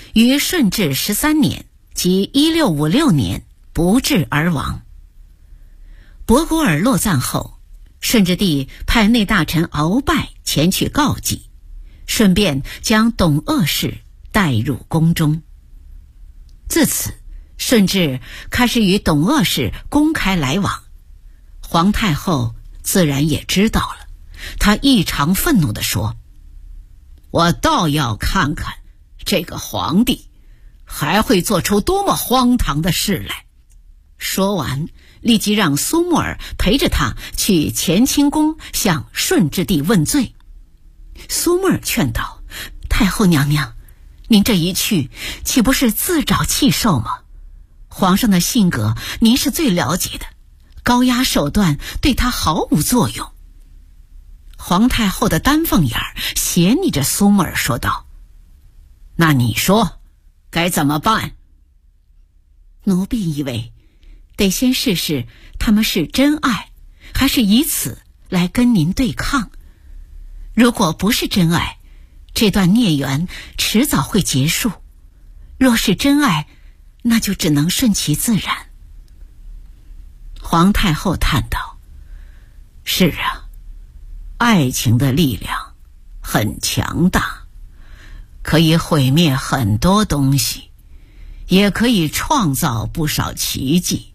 于顺治13年，即1656年不治而亡。博古尔落葬后，顺治帝派内大臣鳌拜前去告祭，顺便将董鄂氏带入宫中。自此，顺治开始与董鄂氏公开来往。皇太后自然也知道了，她异常愤怒地说：“我倒要看看这个皇帝还会做出多么荒唐的事来。”说完，立即让苏木尔陪着他去乾清宫向顺治帝问罪。苏木尔劝道：“太后娘娘，您这一去岂不是自找气受吗？皇上的性格您是最了解的，高压手段对他毫无作用。”皇太后的丹凤眼斜睨着苏木尔说道：“那你说该怎么办？”奴婢以为得先试试他们是真爱，还是以此来跟您对抗。如果不是真爱，这段孽缘迟早会结束；若是真爱，那就只能顺其自然。皇太后叹道：“是啊，爱情的力量很强大，可以毁灭很多东西，也可以创造不少奇迹。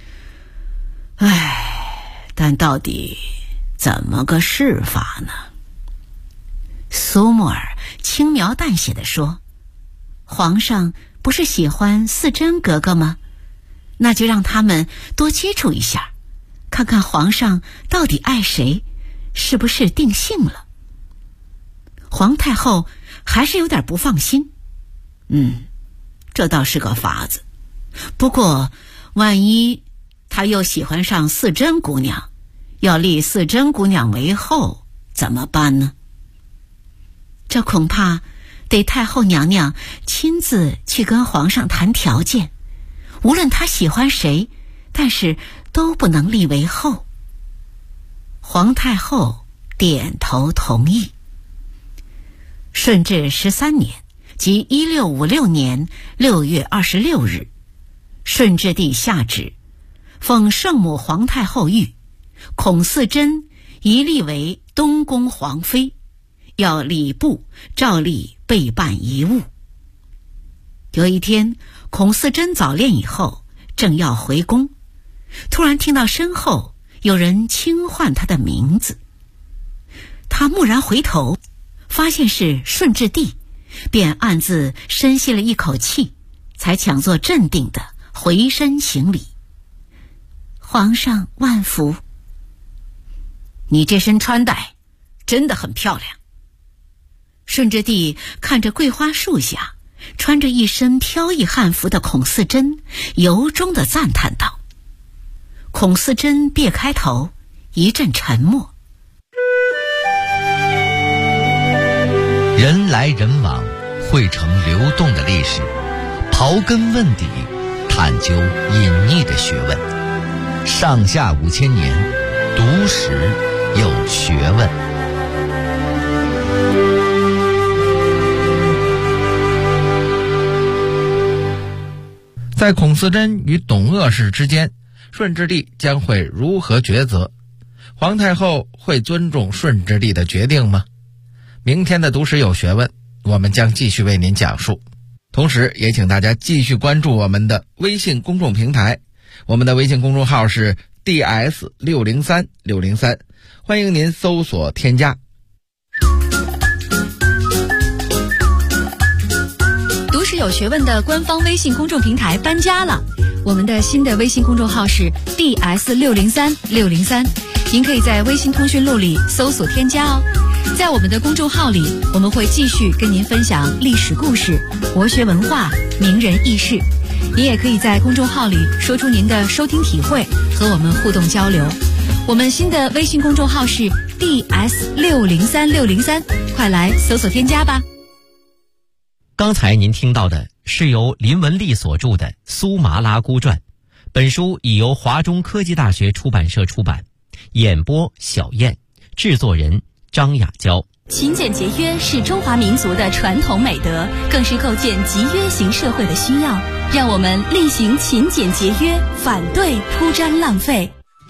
但到底怎么个试法呢？”苏木尔轻描淡写地说：“皇上不是喜欢四珍格格吗？那就让他们多接触一下，看看皇上到底爱谁，是不是定性了。”皇太后还是有点不放心。这倒是个法子，不过万一他又喜欢上四珍姑娘，要立四珍姑娘为后，怎么办呢？这恐怕得太后娘娘亲自去跟皇上谈条件，无论他喜欢谁，但是都不能立为后。皇太后点头同意。顺治13年，即1656年6月26日，顺治帝下旨，奉圣母皇太后谕，孔四珍宜立为东宫皇妃，要礼部照例备办遗物。有一天，孔四珍早练以后，正要回宫，突然听到身后有人轻唤他的名字。他蓦然回头，发现是顺治帝，便暗自深吸了一口气，才强作镇定地回身行礼：“皇上万福。”“你这身穿戴真的很漂亮。”顺治帝看着桂花树下穿着一身飘逸汉服的孔四珍，由衷地赞叹道。孔四珍别开头，一阵沉默。 人来人往，汇成流动的历史，刨根问底，探究隐匿的学问。上下5000年，读史有学问。 在孔四珍与董鄂氏之间，顺治帝将会如何抉择？皇太后会尊重顺治帝的决定吗？明天的读史有学问，我们将继续为您讲述。同时也请大家继续关注我们的微信公众平台，我们的微信公众号是 DS603603，欢迎您搜索添加。 读史有学问的官方微信公众平台搬家了，我们的新的微信公众号是 DS603603，您可以在微信通讯录里搜索添加哦。在我们的公众号里，我们会继续跟您分享历史故事、国学文化、名人轶事。您也可以在公众号里说出您的收听体会，和我们互动交流。我们新的微信公众号是 DS603603，快来搜索添加吧。 刚才您听到的是由林文丽所著的《苏麻拉姑传》，本书已由华中科技大学出版社出版，演播小燕，制作人张雅娇。 勤俭节约是中华民族的传统美德，更是构建集约型社会的需要。让我们厉行勤俭节约，反对铺张浪费。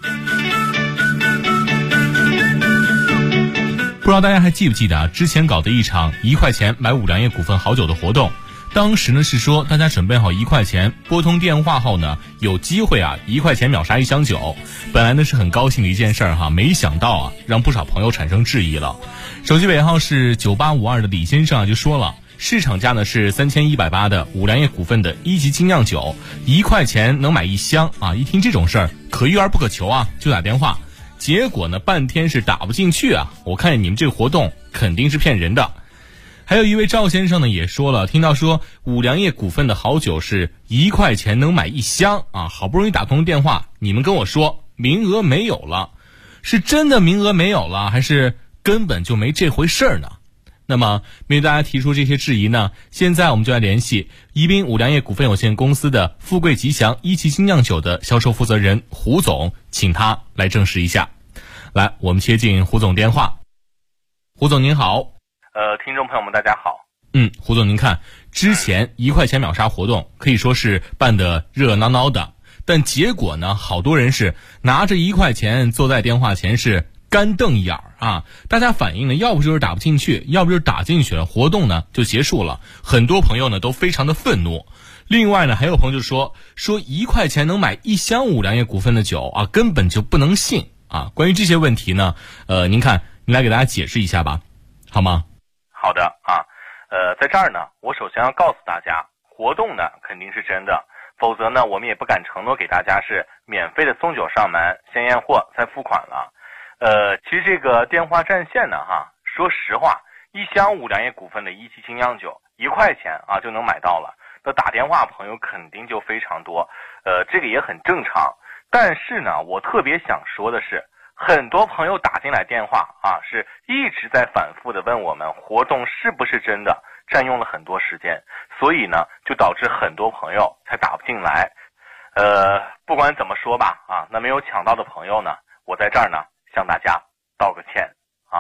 不知道大家还记不记得之前搞的一场1块钱买五粮液股份好酒的活动？当时呢是说大家准备好1块钱，拨通电话后呢，有机会1块钱秒杀1箱酒。本来呢是很高兴的一件事儿没想到让不少朋友产生质疑了。手机尾号是9852的李先生就说了，市场价呢是3180的五粮液股份的1级精酿酒，1块钱能买1箱一听这种事儿可遇而不可求就打电话，结果呢半天是打不进去我看见你们这个活动肯定是骗人的。还有一位赵先生呢也说了，听到说五粮液股份的好酒是1块钱能买1箱好不容易打通电话，你们跟我说名额没有了，是真的名额没有了，还是根本就没这回事儿呢？那么面对大家提出这些质疑呢，现在我们就来联系宜宾五粮液股份有限公司的富贵吉祥1级精酿酒的销售负责人胡总，请他来证实一下。来，我们接进胡总电话。胡总您好。 听众朋友们大家好。 胡总您看，之前1块钱秒杀活动可以说是办得热热闹闹的，但结果呢，好多人是拿着1块钱坐在电话前是干瞪眼大家反映呢，要不就是打不进去，要不就是打进去了，活动呢就结束了。很多朋友呢都非常的愤怒。另外呢，还有朋友就说1块钱能买1箱五粮液股份的酒根本就不能信关于这些问题呢，您来给大家解释一下吧，好吗？ 好的在这儿呢，我首先要告诉大家，活动呢肯定是真的，否则呢我们也不敢承诺给大家是免费的送酒上门，先验货再付款了。其实这个电话占线呢说实话，1箱五粮液股份的1级精酿酒1块钱就能买到了，那打电话朋友肯定就非常多，这个也很正常。但是呢，我特别想说的是，很多朋友打进来电话是一直在反复的问我们活动是不是真的，占用了很多时间，所以呢就导致很多朋友才打不进来。不管怎么说吧那没有抢到的朋友呢，我在这儿呢向大家道个歉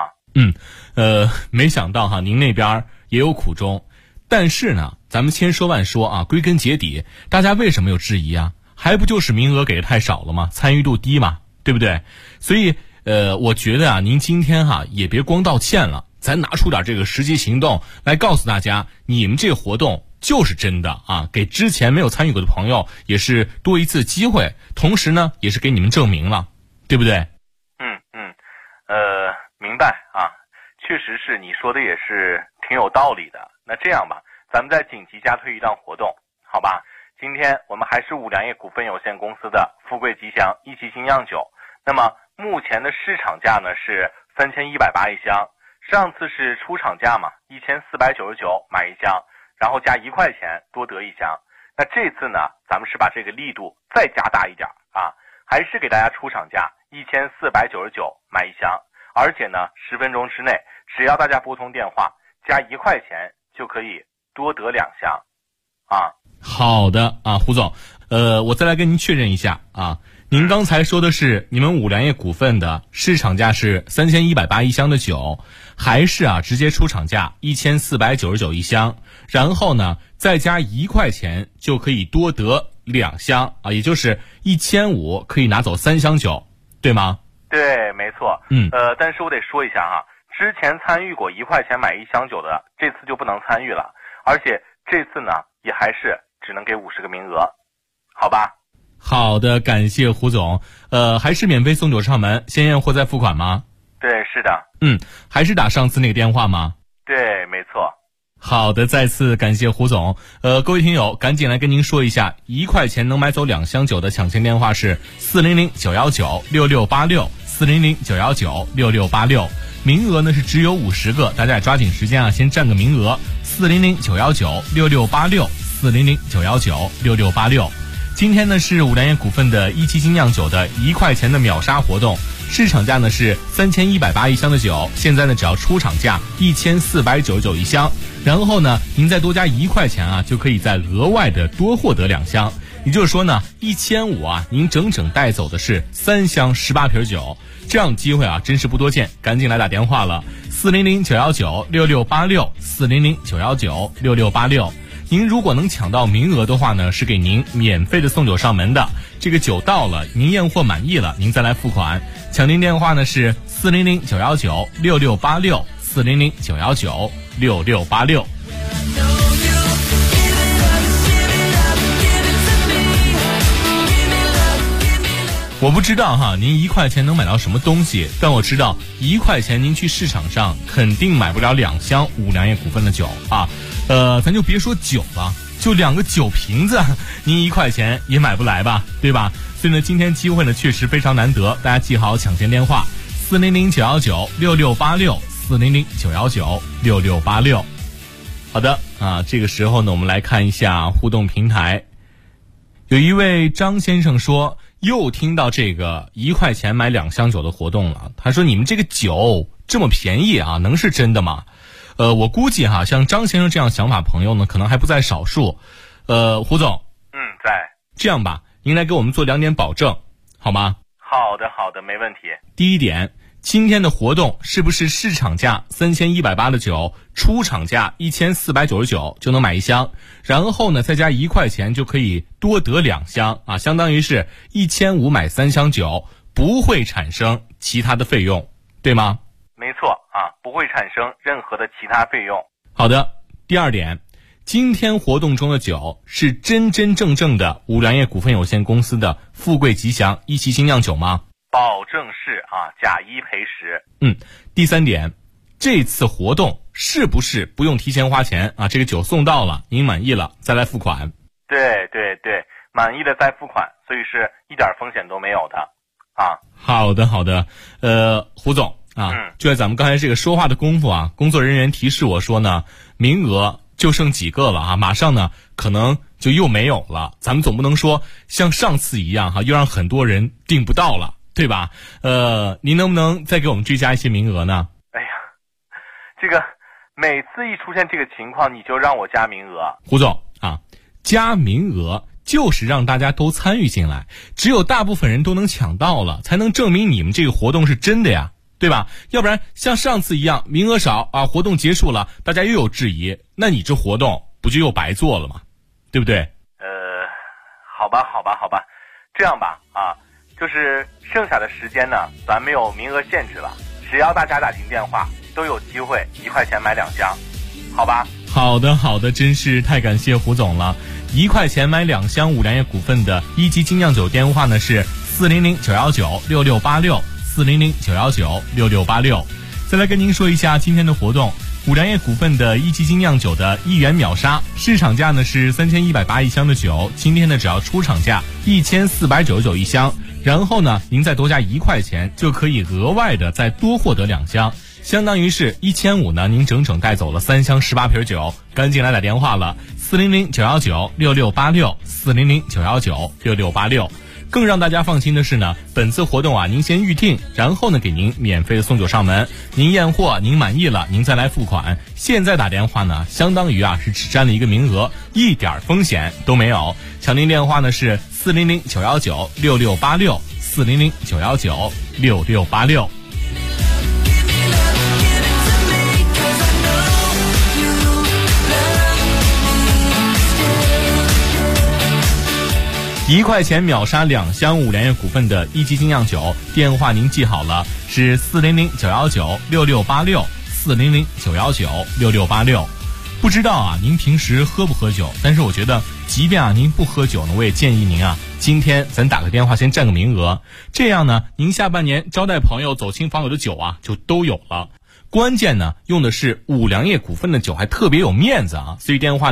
没想到您那边也有苦衷，但是呢咱们千说万说归根结底大家为什么有质疑还不就是名额给的太少了吗？参与度低嘛，对不对？所以我觉得您今天也别光道歉了，咱拿出点这个实际行动来告诉大家，你们这个活动就是真的给之前没有参与过的朋友也是多一次机会，同时呢也是给你们证明了，对不对？ 明白确实是你说的也是挺有道理的。那这样吧，咱们再紧急加推一档活动，好吧？今天我们还是五粮液股份有限公司的富贵吉祥1级精酿酒，那么目前的市场价呢是3180一箱，上次是出厂价嘛，1499买1箱，然后加1块钱多得1箱。那这次呢，咱们是把这个力度再加大一点还是给大家出厂价1499买1箱，而且呢10分钟之内，只要大家拨通电话加1块钱就可以多得2箱好的胡总，我再来跟您确认一下您刚才说的是你们五粮液股份的市场价是3180一箱的酒，还是直接出厂价1499一箱，然后呢再加1块钱就可以多得2箱也就是1500可以拿走3箱酒，对吗？ 对，没错。但是我得说一下之前参与过1块钱买1箱酒的，这次就不能参与了，而且这次呢也还是只能给50个名额，好吧？ 好的，感谢胡总。还是免费送酒上门，先验货再付款吗？ 对，是的。 还是打上次那个电话吗？ 对，没错。 好的，再次感谢胡总。各位听友，赶紧来跟您说一下，1块钱能买走2箱酒的抢签电话是400-919-6686，400-919-6686。名额呢是只有50个，大家也抓紧时间先占个名额。400-919-6686，400-919-6686。今天呢是五粮液股份的1期精酿酒的1块钱的秒杀活动，市场价呢是3180一箱的酒，现在呢只要出厂价1499一箱，然后呢您再多加1块钱就可以再额外的多获得2箱，也就是说呢1500您整整带走的是3箱18瓶酒，这样的机会真是不多见，赶紧来打电话了 400-919-6686，400-919-6686。您如果能抢到名额的话呢，是给您免费的送酒上门的。这个酒到了，您验货满意了，您再来付款。抢订电话呢是400-919-6686，400-919-6686。我不知道哈，您1块钱能买到什么东西，但我知道1块钱您去市场上肯定买不了2箱五粮液股份的酒啊。咱就别说酒了，就2个酒瓶子，您1块钱也买不来吧，对吧？所以呢，今天机会呢确实非常难得，大家记好抢先电话：400-919-6686，400-919-6686。好的啊，这个时候呢，我们来看一下互动平台。有一位张先生说，又听到这个1块钱买2箱酒的活动了。他说，你们这个酒这么便宜啊，能是真的吗？我估计哈，像张先生这样想法朋友呢，可能还不在少数。胡总， 在。 这样吧，您来给我们做2点保证，好吗？ 好的，没问题。 第一点，今天的活动是不是市场价3180的酒，出厂价1499就能买1箱，然后呢再加1块钱就可以多得2箱啊，相当于是1500买3箱酒，不会产生其他的费用，对吗？ 没错啊，不会产生任何的其他费用。 好的，第2点，今天活动中的酒是真真正正的五粮液股份有限公司的富贵吉祥一级精酿酒吗？ 保证是啊，假1赔10。 第3点，这次活动是不是不用提前花钱啊？这个酒送到了，您满意了再来付款。 对，满意了再付款，所以是一点风险都没有的啊。 好的，胡总啊，就在咱们刚才这个说话的功夫啊，工作人员提示我说呢，名额就剩几个了啊，马上呢可能就又没有了。咱们总不能说像上次一样哈，又让很多人订不到了，对吧？您能不能再给我们追加一些名额呢？ 哎呀，这个每次一出现这个情况，你就让我加名额。 胡总啊，加名额就是让大家都参与进来，只有大部分人都能抢到了，才能证明你们这个活动是真的呀。对吧？要不然像上次一样名额少啊，活动结束了大家又有质疑，那你这活动不就又白做了吗？对不对？ 好吧，这样吧啊，就是剩下的时间呢，咱没有名额限制了，只要大家打进电话都有机会1块钱买2箱，好吧？ 好的，真是太感谢胡总了。1块钱买2箱五粮液股份的一级精酿酒电话呢是400-919-6686，400-919-6686。再来跟您说一下今天的活动，五粮液股份的一级精酿酒的1元秒杀，市场价呢是31801箱的酒，今天呢只要出厂价1499一箱，然后呢您再多加1块钱就可以额外的再多获得2箱，相当于是1500呢，您整整带走了3箱18瓶酒。赶紧来打电话了，400-919-6686，400-919-6686。更让大家放心的是呢，本次活动啊，您先预定，然后呢给您免费的送酒上门，您验货您满意了，您再来付款。现在打电话呢，相当于啊是只占了1个名额，一点风险都没有。抢订电话呢是400-919-6686，400-919-6686。1块钱秒杀2箱五粮液股份的一级精酿酒，电话您记好了，是400-919-6686，400-919-6686。不知道啊，您平时喝不喝酒？但是我觉得，即便啊您不喝酒呢，我也建议您啊，今天咱打个电话先占个名额，这样呢，您下半年招待朋友、走亲访友的酒啊，就都有了。关键呢，用的是五粮液股份的酒，还特别有面子啊，所以电话